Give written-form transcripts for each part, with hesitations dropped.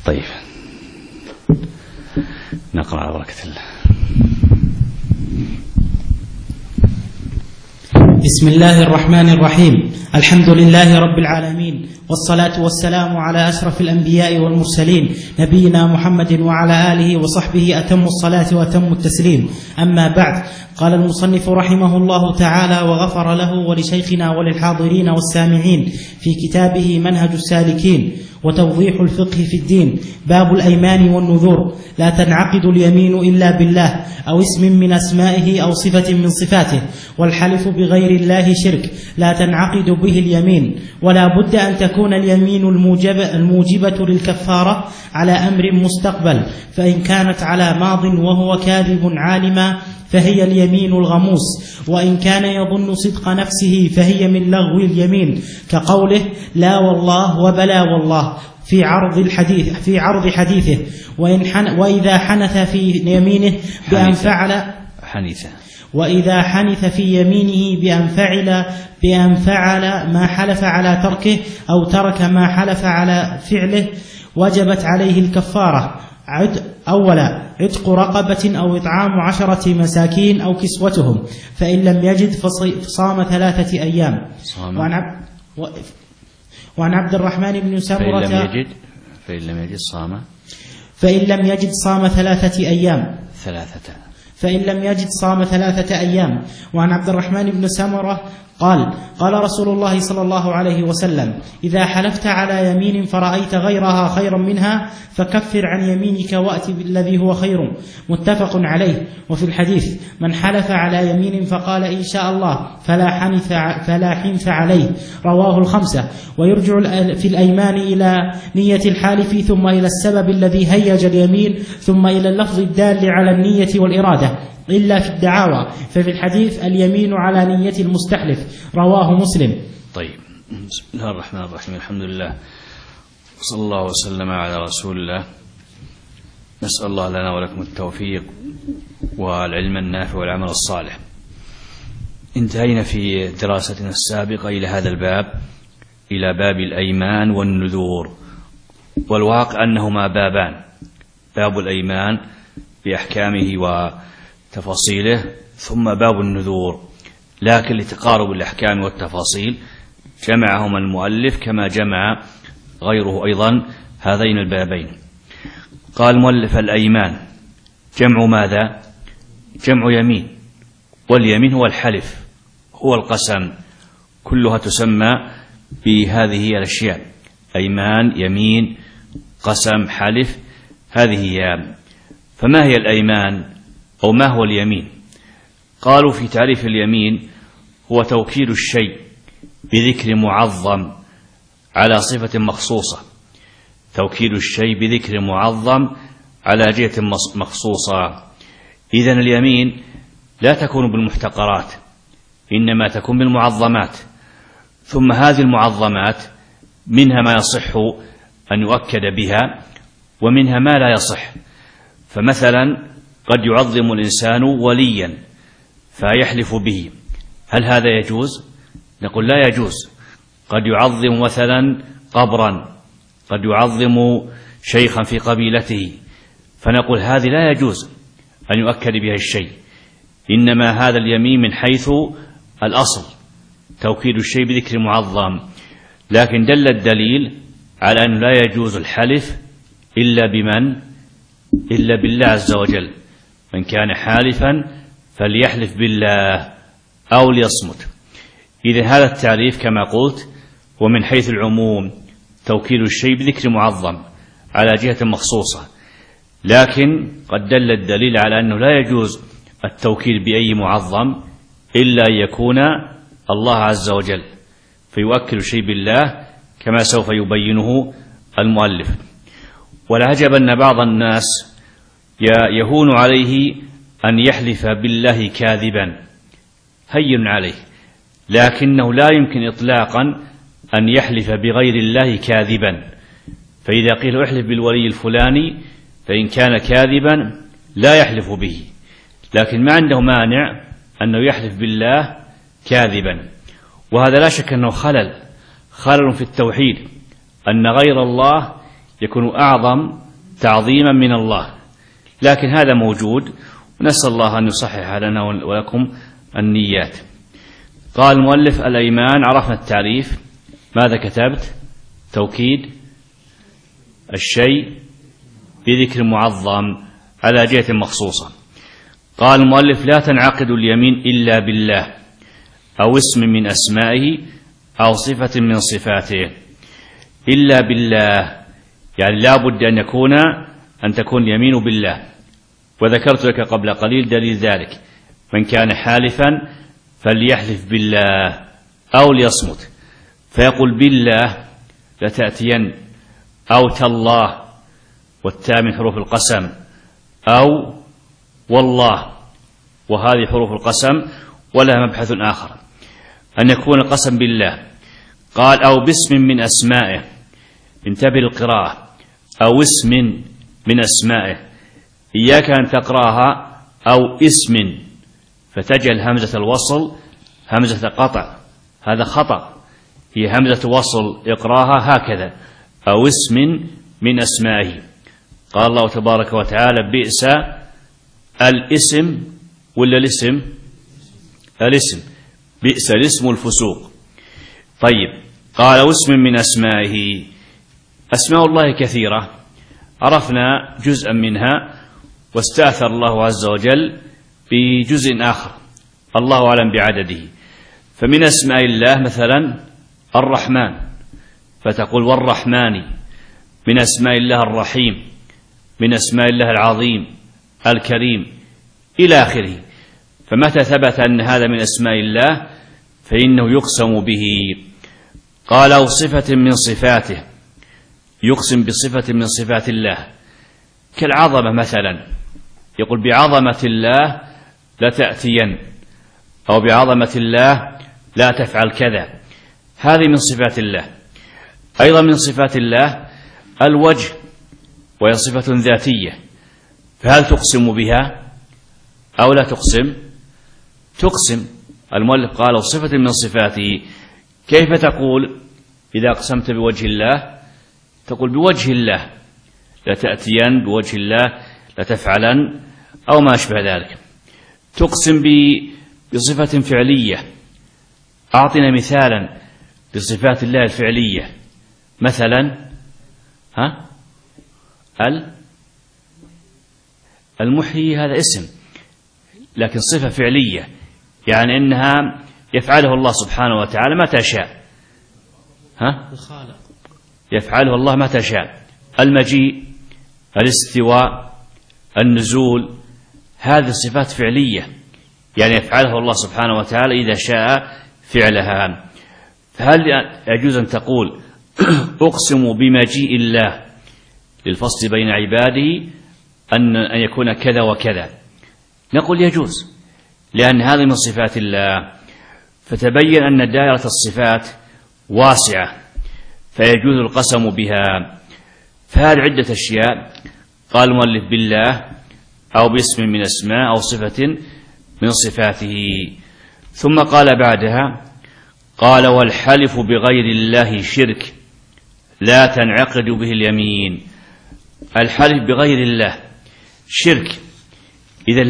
طيب نقرأ على بركة الله. بسم الله الرحمن الرحيم. الحمد لله رب العالمين، والصلاة والسلام على أشرف الأنبياء والمرسلين نبينا محمد وعلى آله وصحبه أتم الصلاة وأتم التسليم. أما بعد، قال المصنف رحمه الله تعالى وغفر له ولشيخنا وللحاضرين والسامعين في كتابه منهج السالكين وتوضيح الفقه في الدين، باب الأيمان والنذور: لا تنعقد اليمين إلا بالله أو اسم من أسمائه أو صفة من صفاته، والحلف بغير الله شرك لا تنعقد به اليمين، ولا بد أن تكون اليمين الموجبة للكفارة على أمر مستقبل، فإن كانت على ماض وهو كاذب عالما فهي اليمين الغموس، وإن كان يظن صدق نفسه فهي من لغو اليمين، كقوله لا والله وبلا والله في عرض حديثه، وإذا حنث في يمينه وإذا حنث في يمينه بأن فعل ما حلف على تركه أو ترك ما حلف على فعله وجبت عليه الكفارة: أولا عتق رقبة أو إطعام 10 مساكين أو كسوتهم، فإن لم يجد فصام 3 أيام. وعن عبد الرحمن بن سمرة فإن لم يجد صام 3 أيام. فإن لم يجد صام 3 أيام. وعن عبد الرحمن بن سمرة قال رسول الله صلى الله عليه وسلم: إذا حلفت على يمين فرأيت غيرها خيرا منها فكفر عن يمينك وأت بالذي هو خير. متفق عليه. وفي الحديث: من حلف على يمين فقال إن شاء الله فلا حنث عليه. رواه الخمسة. ويرجع في الأيمان إلى نية الحالف، ثم إلى السبب الذي هيج اليمين، ثم إلى اللفظ الدال على النية والإرادة، إلا في الدعاوى، ففي الحديث اليمين على نية المستحلف. رواه مسلم. طيب، بسم الله الرحمن الرحيم. الحمد لله، صلى الله وسلم على رسول الله. نسأل الله لنا ولكم التوفيق والعلم النافع والعمل الصالح. انتهينا في دراستنا السابقة إلى هذا الباب، إلى باب الأيمان والنذور، والواقع أنهما بابان: باب الأيمان بأحكامه وتفاصيله، ثم باب النذور، لكن لتقارب الأحكام والتفاصيل جمعهما المؤلف كما جمع غيره أيضا هذين البابين. قال المؤلف: الأيمان جمع ماذا؟ جمع يمين، واليمين هو الحلف، هو القسم، كلها تسمى بهذه الأشياء: أيمان، يمين، قسم، حلف، هذه هي. فما هي الأيمان أو ما هو اليمين؟ قالوا في تعريف اليمين: هو توكيد الشيء بذكر معظم على صفة مخصوصة. توكيد الشيء بذكر معظم على جهة مخصوصة. إذن اليمين لا تكون بالمحتقرات، إنما تكون بالمعظمات. ثم هذه المعظمات منها ما يصح أن يؤكد بها، ومنها ما لا يصح. فمثلا قد يعظم الإنسان وليا فيحلف به، هل هذا يجوز؟ نقول لا يجوز. قد يعظم مثلا قبرا، قد يعظم شيخا في قبيلته، فنقول هذه لا يجوز أن يؤكد بها الشيء، إنما هذا اليمين من حيث الأصل توكيد الشيء بذكر معظم. لكن دل الدليل على أنه لا يجوز الحلف إلا بمن؟ إلا بالله عز وجل. من كان حالفا فليحلف بالله أو ليصمت. إذن هذا التعريف كما قلت ومن حيث العموم توكيد الشيء بذكر معظم على جهة مخصوصة، لكن قد دل الدليل على أنه لا يجوز التوكيد بأي معظم إلا أن يكون الله عز وجل، فيوكل الشيء بالله كما سوف يبينه المؤلف. والعجب أن بعض الناس يهون عليه أن يحلف بالله كاذبا، هين عليه، لكنه لا يمكن إطلاقا أن يحلف بغير الله كاذبا. فإذا قيل احلف بالولي الفلاني فإن كان كاذبا لا يحلف به، لكن ما عنده مانع أنه يحلف بالله كاذبا. وهذا لا شك أنه خلل في التوحيد، أن غير الله يكون أعظم تعظيما من الله، لكن هذا موجود، ونسأل الله أن يصحح لنا ولكم النيات. قال المؤلف: الأيمان، عرفنا التعريف. ماذا كتبت؟ توكيد الشيء بذكر معظم على جهة مخصوصة. قال المؤلف: لا تنعقد اليمين إلا بالله أو اسم من أسمائه أو صفة من صفاته. إلا بالله يعني لا بد أن تكون يمين بالله، وذكرت لك قبل قليل دليل ذلك: من كان حالفا فليحلف بالله أو ليصمت، فيقول بالله لتأتين، أو تالله والتاء من حروف القسم، أو والله وهذه حروف القسم ولها مبحث آخر، أن يكون القسم بالله. قال: أو باسم من أسمائه، انتبه القراءة، أو اسم من أسمائه، إياك أن تقرأها أو اسم فتجعل همزة الوصل همزة قطع، هذا خطأ، هي همزة وصل، اقراها هكذا: أو اسم من أسمائه. قال الله تبارك وتعالى: بئس الاسم ولا الاسم؟ الاسم، بئس الاسم الفسوق. طيب، قال: أو اسم من أسمائه. أسماء الله كثيرة، عرفنا جزءا منها، واستأثر الله عز وجل بجزء آخر الله أعلم بعدده. فمن أسماء الله مثلا الرحمن، فتقول: والرحمن. من أسماء الله الرحيم، من أسماء الله العظيم الكريم إلى آخره. فمتى ثبت أن هذا من أسماء الله فإنه يقسم به. قال: أو صفة من صفاته، يقسم بصفة من صفات الله كالعظمة مثلا، يقول: بعظمة الله لتأتين، أو بعظمة الله لا تفعل كذا، هذه من صفات الله. أيضا من صفات الله الوجه، وهي صفة ذاتية، فهل تقسم بها أو لا تقسم؟ تقسم. المؤلف قال: صفة من صفاته. كيف تقول إذا أقسمت بوجه الله؟ تقول: بوجه الله لتأتين، بوجه الله لتفعلن، أو ما أشبه ذلك. تقسم بصفة فعلية. أعطنا مثالا لصفات الله الفعلية. مثلا المحيي، هذا اسم لكن صفة فعلية، يعني أنها يفعله الله سبحانه وتعالى متى شاء. الخالق يفعله الله متى شاء. المجيء، الاستواء، النزول، هذه صفات فعلية، يعني يفعله الله سبحانه وتعالى إذا شاء فعلها. فهل يجوز أن تقول: أقسم بمجيء الله للفصل بين عباده أن يكون كذا وكذا؟ نقول: يجوز، لأن هذه من صفات الله. فتبين أن دائرة الصفات واسعة، فيجوز القسم بها. فهذه عدة أشياء. قال المؤلف: بالله أو باسم من أسماء أو صفة من صفاته. ثم قال بعدها: قال: والحلف بغير الله شرك لا تنعقد به اليمين. الحلف بغير الله شرك، إذن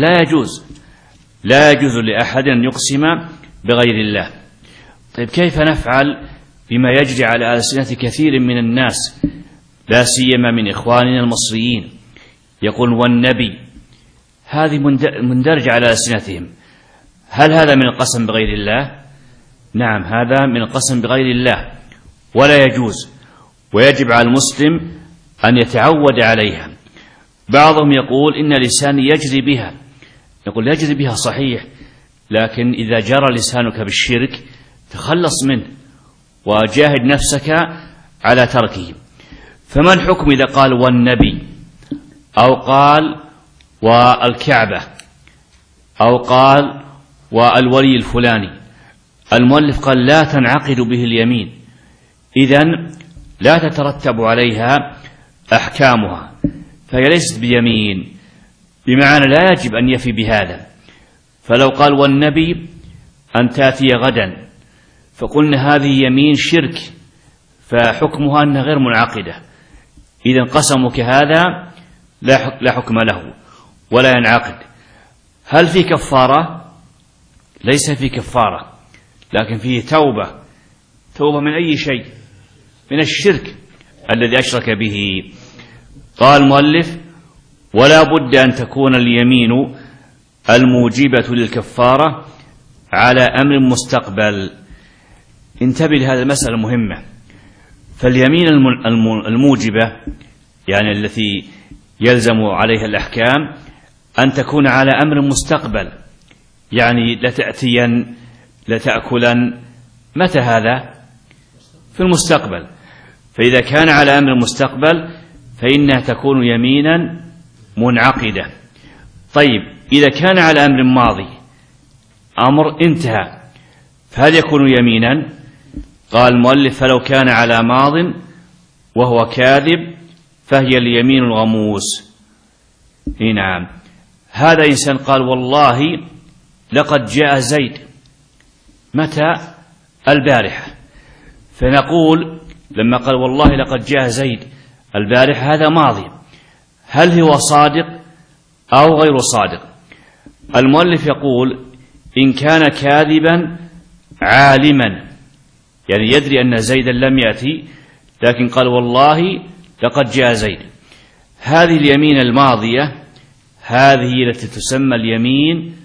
لا يجوز لأحد أن يقسم بغير الله. طيب، كيف نفعل بما يجري على ألسنة كثير من الناس، لا سيما من إخواننا المصريين؟ يقول: والنبي، هذه مندرجة على ألسنتهم. هل هذا من القسم بغير الله؟ نعم، هذا من القسم بغير الله، ولا يجوز، ويجب على المسلم أن يتعود عليها. بعضهم يقول: إن لساني يجري بها. يقول: يجري بها صحيح، لكن إذا جرى لسانك بالشرك تخلص منه وجاهد نفسك على تركه. فما الحكم إذا قال والنبي، أو قال والكعبة، أو قال والولي الفلاني؟ المؤلف قال: لا تنعقد به اليمين، إذن لا تترتب عليها أحكامها، فهي ليست بيمين، بمعنى لا يجب أن يفي بهذا. فلو قال والنبي أن تأتي غدا، فقلنا هذه يمين شرك، فحكمها أنها غير منعقدة. إذن قسمك هذا لا حكم له ولا ينعقد. هل في كفارة؟ ليس في كفارة، لكن فيه توبة من أي شيء؟ من الشرك الذي أشرك به. قال المؤلف: ولا بد أن تكون اليمين الموجبة للكفارة على أمر مستقبل. انتبه لهذه المسألة مهمة. فاليمين الموجبة يعني التي يلزم عليها الأحكام أن تكون على أمر مستقبل، يعني لتأتين لتأكلن. متى هذا؟ في المستقبل. فإذا كان على أمر مستقبل فإنها تكون يمينا منعقدة. طيب إذا كان على أمر ماضي، أمر انتهى، فهل يكون يمينا؟ قال المؤلف: فلو كان على ماض وهو كاذب فهي اليمين الغموس. نعم، هذا إنسان قال: والله لقد جاء زيد. متى؟ البارحة. فنقول لما قال والله لقد جاء زيد البارحة هذا ماضي، هل هو صادق أو غير صادق؟ المؤلف يقول: إن كان كاذبا عالما، يعني يدري أن زيدا لم يأتي لكن قال والله لقد جاء زيد، هذه اليمين الماضية هذه التي تسمى اليمين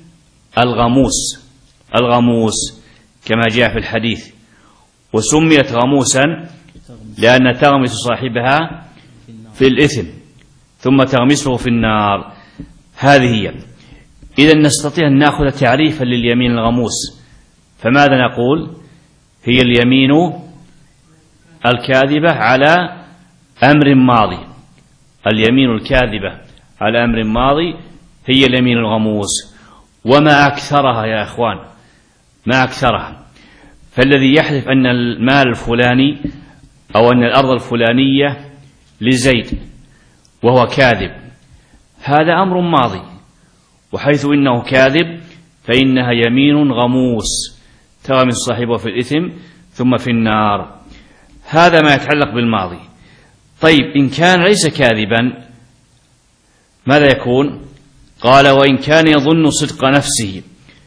الغموس كما جاء في الحديث. وسميت غموسا لأن تغمس صاحبها في الإثم ثم تغمسه في النار. هذه هي. إذا نستطيع أن نأخذ تعريفا لليمين الغموس، فماذا نقول؟ هي اليمين الكاذبة على أمر ماضي. اليمين الكاذبة على أمر ماضي هي اليمين الغموس. وما أكثرها يا أخوان، ما أكثرها. فالذي يحلف أن المال الفلاني أو أن الأرض الفلانية لزيد وهو كاذب، هذا أمر ماضي، وحيث إنه كاذب فإنها يمين غموس تغمس صاحبه في الإثم ثم في النار. هذا ما يتعلق بالماضي. طيب إن كان ليس كاذبا ماذا يكون؟ قال: وإن كان يظن صدق نفسه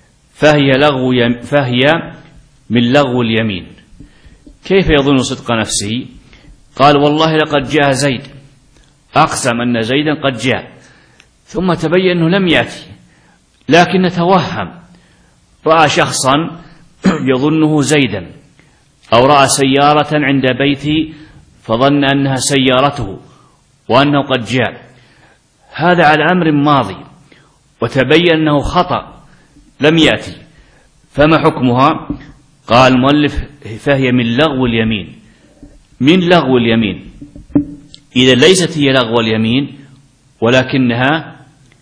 فهي من لغو اليمين. كيف يظن صدق نفسه؟ قال والله لقد جاء زيد، أقسم أن زيدا قد جاء، ثم تبين أنه لم يأتي، لكن توهم، رأى شخصا يظنه زيدا، أو رأى سيارة عند بيته فظن أنها سيارته وأنه قد جاء. هذا على أمر ماضي وتبين أنه خطأ لم يأتي، فما حكمها؟ قال المؤلف: فهي من لغو اليمين. من لغو اليمين. إذا ليست هي لغو اليمين ولكنها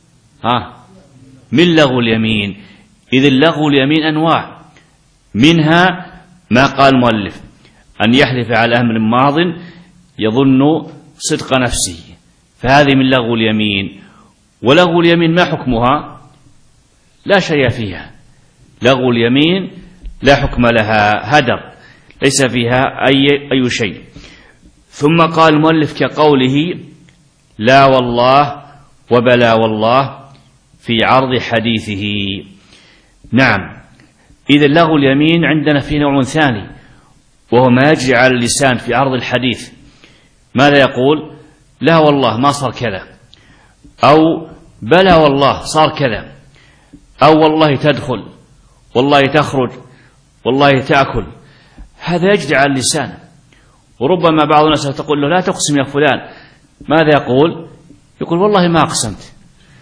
من لغو اليمين. إذا لغو اليمين أنواع، منها ما قال المؤلف: أن يحلف على أمر ماض يظن صدق نفسه، فهذه من لغو اليمين. ولغو اليمين ما حكمها؟ لا شيء فيها. لغو اليمين لا حكم لها، هدر، ليس فيها أي شيء. ثم قال المؤلف كقوله: لا والله وبلا والله في عرض حديثه. نعم، إذا لغو اليمين عندنا في نوع ثاني، وهو ما يجري على اللسان في عرض الحديث. ماذا يقول؟ لا والله ما صار كذا، أو بلا والله صار كذا، أو والله تدخل، والله تخرج، والله تأكل. هذا يجري على اللسان. وربما بعض الناس تقول له لا تقسم يا فلان، ماذا يقول؟ يقول والله ما أقسمت.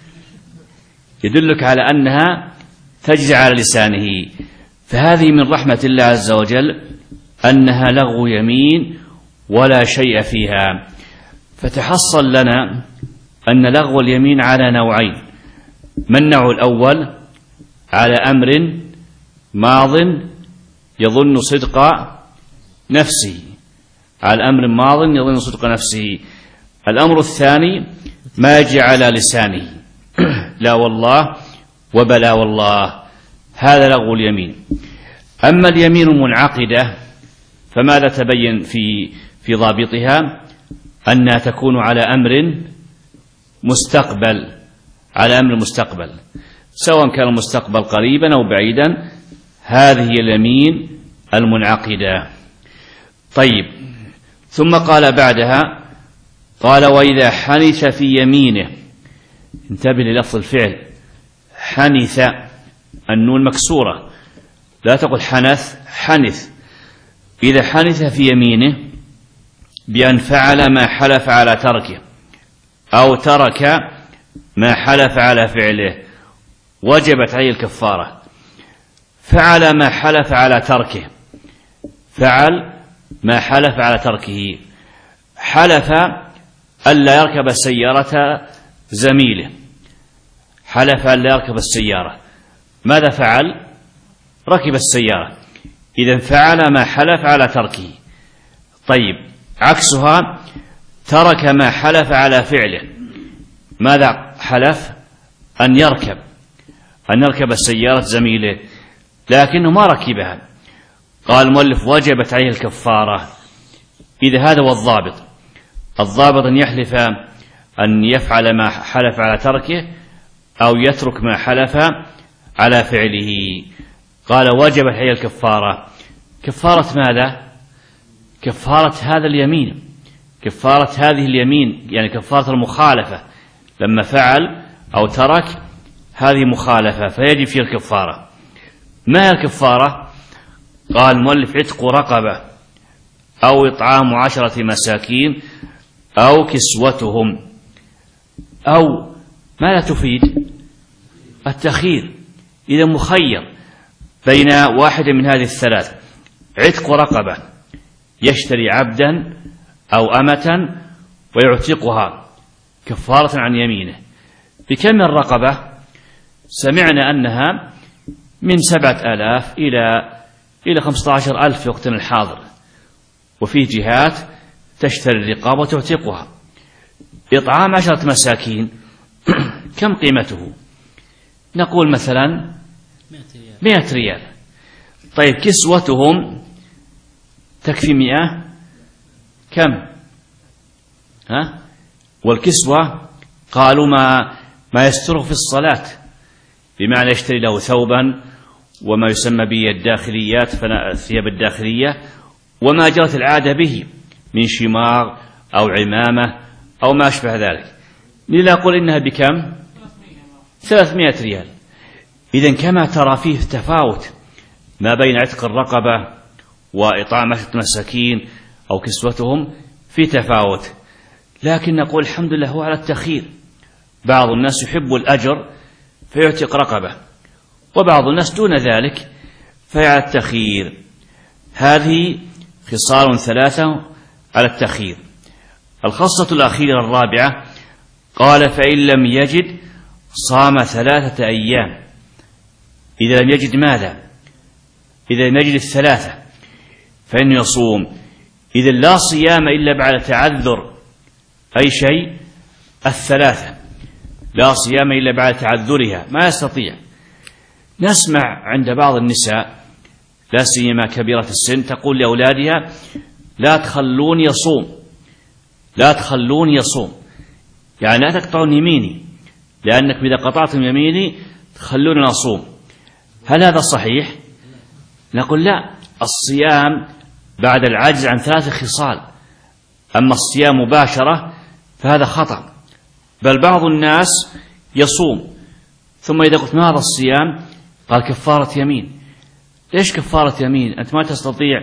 يدلك على أنها تجري على لسانه. فهذه من رحمة الله عز وجل أنها لغو يمين ولا شيء فيها. فتحصل لنا أن لغو اليمين على نوعين. ما النوع الأول؟ على أمر ماض يظن صدق نفسه، على أمر ماض يظن صدق نفسه. الأمر الثاني ما يجي على لسانه، لا والله وبلا والله، هذا لغو اليمين. أما اليمين المنعقدة فماذا تبين في ضابطها؟ أنها تكون على أمر مستقبل، على أمر مستقبل، سواء كان المستقبل قريبا أو بعيدا. هذه اليمين المنعقدة. طيب، ثم قال بعدها، قال وإذا حنث في يمينه. انتبه للفظ الفعل، حنث، النون مكسورة، لا تقل حنث، حنث. إذا حنث في يمينه بأن فعل ما حلف على تركه أو ترك ما حلف على فعله وجبت عليه الكفارة. فعل ما حلف على تركه، فعل ما حلف على تركه، حلف ألا يركب سيارة زميله، حلف ألا يركب السيارة. ماذا فعل؟ ركب السيارة. إذن فعل ما حلف على تركه. طيب، عكسها ترك ما حلف على فعله. ماذا حلف؟ أن يركب سيارة زميله، لكنه ما ركبها. قال المؤلف وجبت عليه الكفارة. إذا هذا هو الضابط. الضابط أن يحلف أن يفعل ما حلف على تركه أو يترك ما حلف على فعله. قال وجبت عليه الكفارة. كفارة ماذا؟ كفارة هذا اليمين، كفارة هذه اليمين، يعني كفارة المخالفة. لما فعل أو ترك هذه مخالفة فيجب فيه الكفارة. ما هي الكفارة؟ قال المؤلف عتق رقبة أو إطعام 10 مساكين أو كسوتهم. أو ما لا تفيد التخيير، إذا مخير بين واحد من هذه الثلاث. عتق رقبة، يشتري عبدا أو أمة ويعتقها كفارة عن يمينه. بكم الرقبة؟ سمعنا أنها من 7,000 إلى 15,000 في وقتنا الحاضر، وفي جهات تشتري الرقاب وتعتقها. إطعام 10 مساكين كم قيمته؟ نقول مثلا 100 ريال. طيب، كسوتهم تكفي 100 كم؟ والكسوة قالوا ما يستره في الصلاة، بمعنى يشتري له ثوبا وما يسمى به الداخليات، الثياب الداخلية، وما جرت العادة به من شماغ أو عمامة أو ما أشبه ذلك. لذا أقول إنها بكم؟ 300 ريال. إذن كما ترى فيه تفاوت ما بين عتق الرقبة وإطعام 10 مساكين أو كسوتهم، في تفاوت. لكن نقول الحمد لله هو على التخيير. بعض الناس يحب الأجر فيعتق رقبة، وبعض الناس دون ذلك فعلى التخيير. هذه خصال 3 على التخيير. الخاصة الأخيرة الرابعة، قال فإن لم يجد صام 3 أيام. إذا لم يجد ماذا؟ إذا لم يجد 3 فإنه يصوم. إذا لا صيام إلا بعد تعذر أي شيء 3، لا صيام إلا بعد تعذرها، ما يستطيع. نسمع عند بعض النساء لا سيما كبيرة السن تقول لأولادها لا تخلون يصوم، لا تخلون يصوم، يعني لا تقطعون يميني، لأنك إذا قطعتم يميني تخلون أصوم. هل هذا صحيح؟ نقول لا، الصيام بعد العجز عن 3 خصال، أما الصيام مباشرة فهذا خطأ. بل بعض الناس يصوم ثم إذا قلت ما هذا الصيام قال كفارة يمين. ليش كفارة يمين؟ أنت ما تستطيع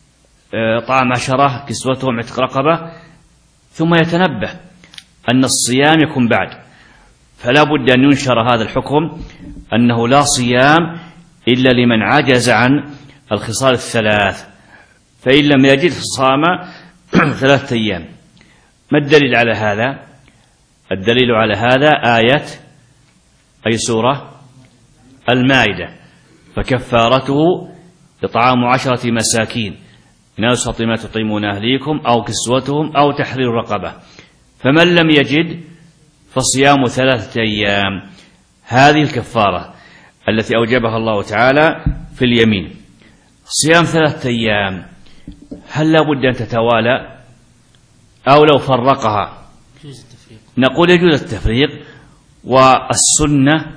طعام 10 كسوتهم عتق رقبة، ثم يتنبه أن الصيام يكون بعد، فلا بد أن ينشر هذا الحكم أنه لا صيام إلا لمن عجز عن الخصال 3. فإن لم يجد صام 3 أيام. ما الدليل على هذا؟ الدليل على هذا آية أي سورة؟ المائدة. فكفارته إطعام 10 مساكين من أوسط ما تطعمون أهليكم أو كسوتهم أو تحرير رقبة، فمن لم يجد فصيام 3 أيام. هذه الكفارة التي أوجبها الله تعالى في اليمين. صيام 3 أيام هل لا بد أن تتوالى؟ أو لو فرقها نقول يجوز التفريق. والسنة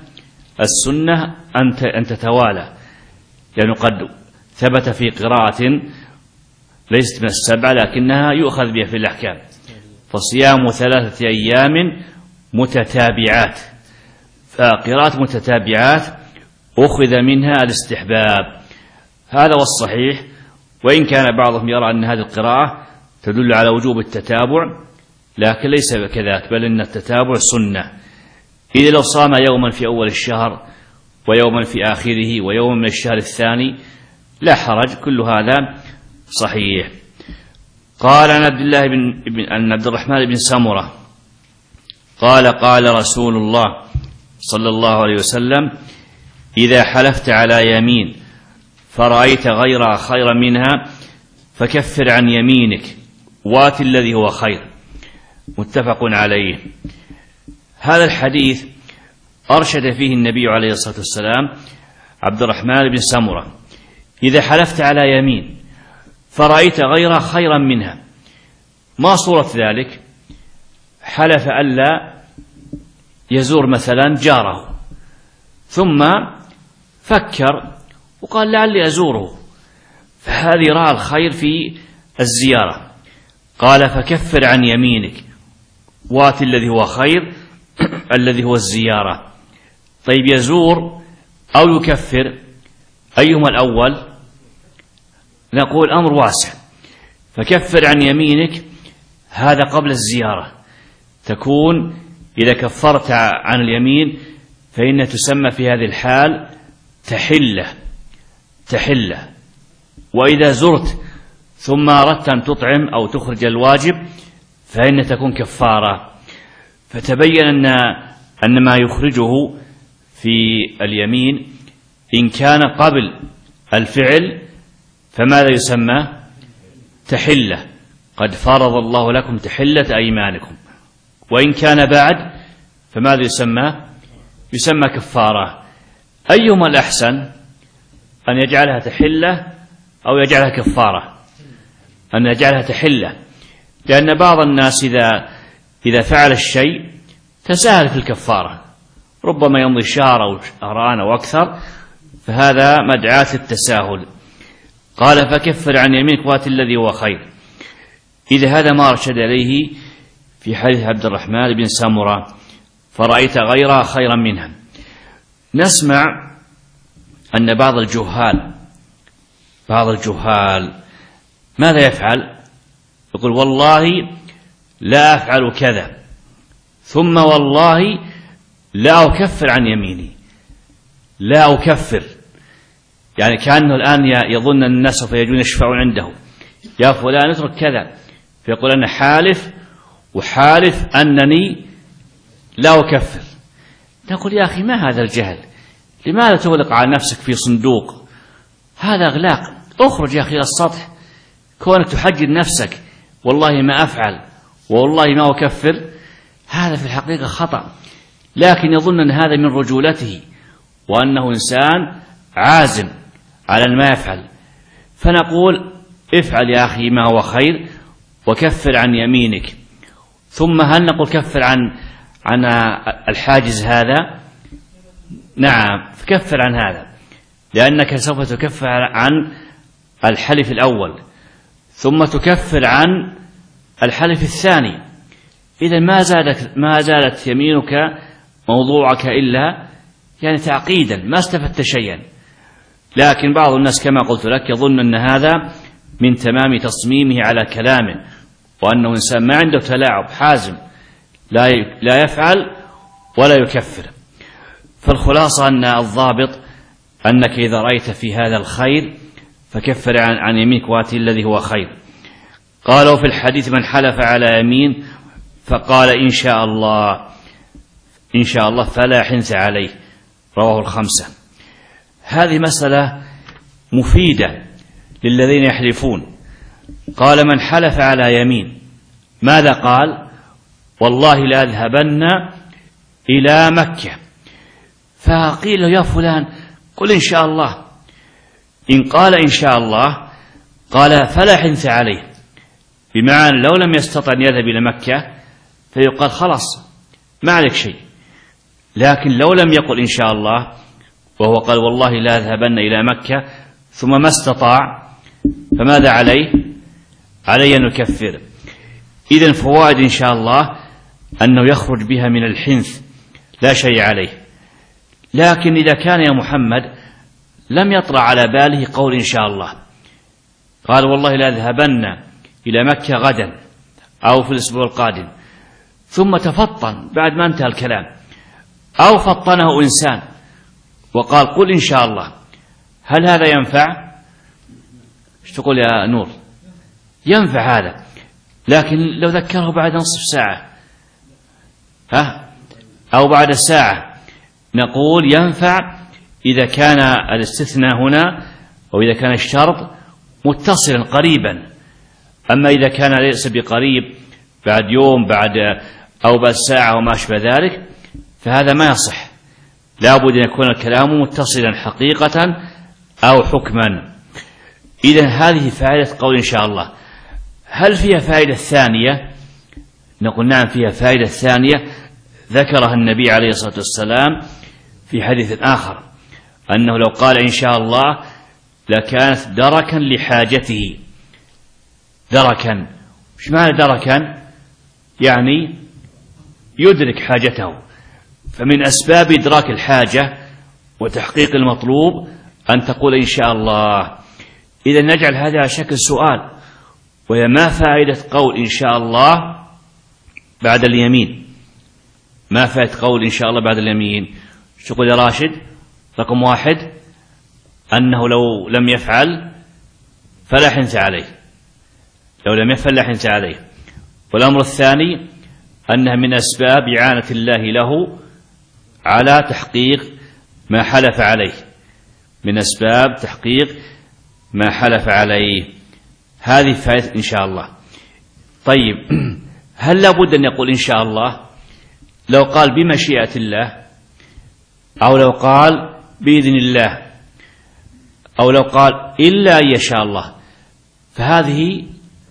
أن تتوالى، لأنه قد ثبت في قراءة ليست من السبعة لكنها يؤخذ بها في الأحكام، فصيام 3 أيام متتابعات، فقراءة متتابعات أخذ منها الاستحباب، هذا والصحيح. وإن كان بعضهم يرى أن هذه القراءة تدل على وجوب التتابع، لكن ليس كذلك، بل إن التتابع سنة. إذا لو صام يوما في أول الشهر ويوما في آخره ويوما من الشهر الثاني لا حرج، كل هذا صحيح. قال عن عبد الرحمن بن سمرة قال قال رسول الله صلى الله عليه وسلم: إذا حلفت على يمين فرأيت غيرها خيرا منها فكفر عن يمينك وات الذي هو خير. متفق عليه. هذا الحديث أرشد فيه النبي عليه الصلاة والسلام عبد الرحمن بن سمرة: إذا حلفت على يمين فرأيت غيرها خيرا منها. ما صورة ذلك؟ حلف ألا يزور مثلا جاره، ثم فكر وقال لعلي أزوره، فهذه رأى الخير في الزيارة، قال: فكفر عن يمينك وات الذي هو خير الذي هو الزيارة. طيب، يزور أو يكفر، أيهما الأول؟ نقول أمر واسع. فكفر عن يمينك هذا قبل الزيارة، تكون إذا كفرت عن اليمين فإن تسمى في هذه الحال تحلة. وإذا زرت ثم أردت أن تطعم أو تخرج الواجب فإن تكون كفارة. فتبين أن ما يخرجه في اليمين إن كان قبل الفعل فماذا يسمى؟ تحلة، قد فرض الله لكم تحلة أيمانكم. وإن كان بعد فماذا يسمى كفارة. أيهما الأحسن، أن يجعلها تحلة أو يجعلها كفارة؟ أن يجعلها تحلة، لأن بعض الناس إذا فعل الشيء تساهل في الكفارة، ربما يمضي شهر أو شهران أو أكثر، فهذا مدعاة التساهل. قال: فكفر عن يمينك وات الذي هو خير. إذا هذا ما أرشد إليه في حديث عبد الرحمن بن سمرة: فرأيت غيرها خيرا منها. نسمع أن بعض الجهال ماذا يفعل؟ يقول: والله لا أفعل كذا، ثم والله لا أكفر عن يميني، لا أكفر، يعني كأنه الآن يظن أن الناس سوف يجون يشفعون عنده: يا فلان اترك كذا، فيقول: أنا وحالف أنني لا أكفر. نقول: يا أخي، ما هذا الجهل؟ لماذا تغلق على نفسك في صندوق؟ هذا إغلاق. اخرج يا أخي إلى السطح. كونك تحجر نفسك والله ما أفعل والله ما أكفر، هذا في الحقيقة خطأ، لكن يظن أن هذا من رجولته وأنه إنسان عازم على ما يفعل. فنقول: افعل يا أخي ما هو خير وكفر عن يمينك. ثم هل نقول كفر عن الحاجز هذا؟ نعم، فكفر عن هذا، لأنك سوف تكفر عن الحلف الأول ثم تكفر عن الحلف الثاني. إذا ما زالت يمينك موضوعك إلا يعني تعقيدا، ما استفدت شيئا. لكن بعض الناس كما قلت لك يظن أن هذا من تمام تصميمه على كلامه، وأنه إنسان ما عنده تلاعب، حازم لا يفعل ولا يكفر. فالخلاصة أن الضابط أنك إذا رأيت في هذا الخير فكفر عن يمينك واتي الذي هو خير. قالوا في الحديث: من حلف على يمين فقال إن شاء الله فلا حنث عليه، رواه الخمسة. هذه مسألة مفيدة للذين يحلفون. قال: من حلف على يمين، ماذا قال؟ والله لأذهبن إلى مكة. فقيل له: يا فلان قل إن شاء الله. إن قال إن شاء الله قال: فلا حنث عليه، بمعنى لو لم يستطع أن يذهب إلى مكة فيقال خلاص ما عليك شيء. لكن لو لم يقل إن شاء الله وهو قال والله لا أذهبن إلى مكة ثم ما استطاع فماذا عليه؟ عليه أن يكفر. إذن فوائد إن شاء الله أنه يخرج بها من الحنث لا شيء عليه. لكن إذا كان يا محمد لم يطرأ على باله قول إن شاء الله، قال والله لا أذهبن إلى مكة غدا أو في الأسبوع القادم، ثم تفطن بعد ما انتهى الكلام، أو فطنه إنسان وقال قل إن شاء الله، هل هذا ينفع؟ ايش تقول يا نور؟ ينفع هذا. لكن لو ذكره بعد نصف ساعة أو بعد ساعة نقول ينفع إذا كان الاستثناء هنا أو إذا كان الشرط متصلا قريبا. أما إذا كان ليس بقريب بعد يوم بعد أو بعد ساعة وما أشبه ذلك فهذا ما يصح، لا بد أن يكون الكلام متصلا حقيقة أو حكما. إذن هذه فائدة قول إن شاء الله. هل فيها فائدة ثانية؟ نقول نعم فيها فائدة ثانية ذكرها النبي عليه الصلاة والسلام في حديث آخر، أنه لو قال إن شاء الله لكانت دركا لحاجته. دركا، مش معنى دركا؟ يعني يدرك حاجته. فمن أسباب إدراك الحاجة وتحقيق المطلوب أن تقول إن شاء الله. إذا نجعل هذا على شكل سؤال، وهي ما فائدة قول إن شاء الله بعد اليمين؟ ما فائدة قول إن شاء الله بعد اليمين؟ شو تقول يا راشد؟ رقم واحد أنه لو لم يفعل فلا حنث عليه، لو لم يفعل لا حنث عليه. والأمر الثاني أنها من أسباب إعانة الله له على تحقيق ما حلف عليه، من أسباب تحقيق ما حلف عليه. هذه فائدة إن شاء الله. طيب هل لابد أن يقول إن شاء الله؟ لو قال بمشيئة الله، أو لو قال بإذن الله، أو لو قال إلا أن يشاء الله، فهذه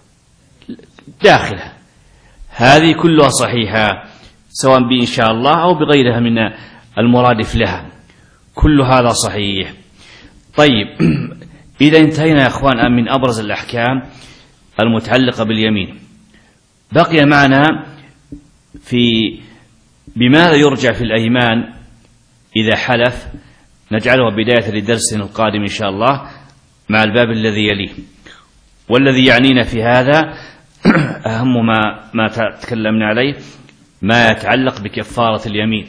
داخلة، هذه كلها صحيحة سواء بإن شاء الله أو بغيرها من المرادف لها، كل هذا صحيح. طيب إذا انتهينا يا أخوان من أبرز الأحكام المتعلقة باليمين، بقي معنا في بماذا يرجع في الأيمان إذا حلف. نجعله بداية للدرس القادم إن شاء الله مع الباب الذي يليه. والذي يعنينا في هذا أهم ما تكلمنا عليه ما يتعلق بكفارة اليمين،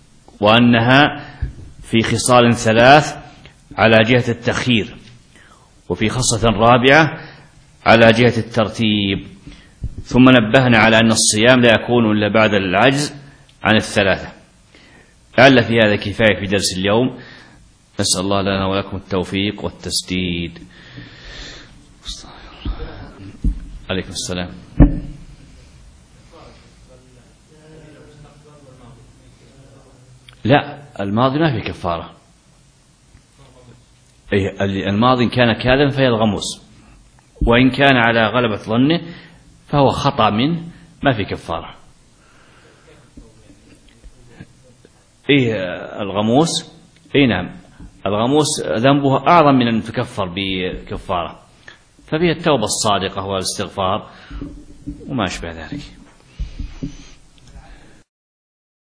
وأنها في خصال ثلاث على جهة التخيير، وفي خصة رابعة على جهة الترتيب. ثم نبهنا على أن الصيام لا يكون إلا بعد العجز عن الثلاثة. لعل في هذا كفاية في درس اليوم. نسأل الله لنا ولكم التوفيق والتسديد. عليكم السلام. لا، الماضي ما في كفارة. الماضي كان كاذبا فهي الغموس، وإن كان على غلبة ظنه فهو خطأ منه ما في كفارة. الغموس نعم، الغموس ذنبه أعظم من أن تكفر بكفارة، ففيها التوبة الصادقة والاستغفار وما أشبه ذلك.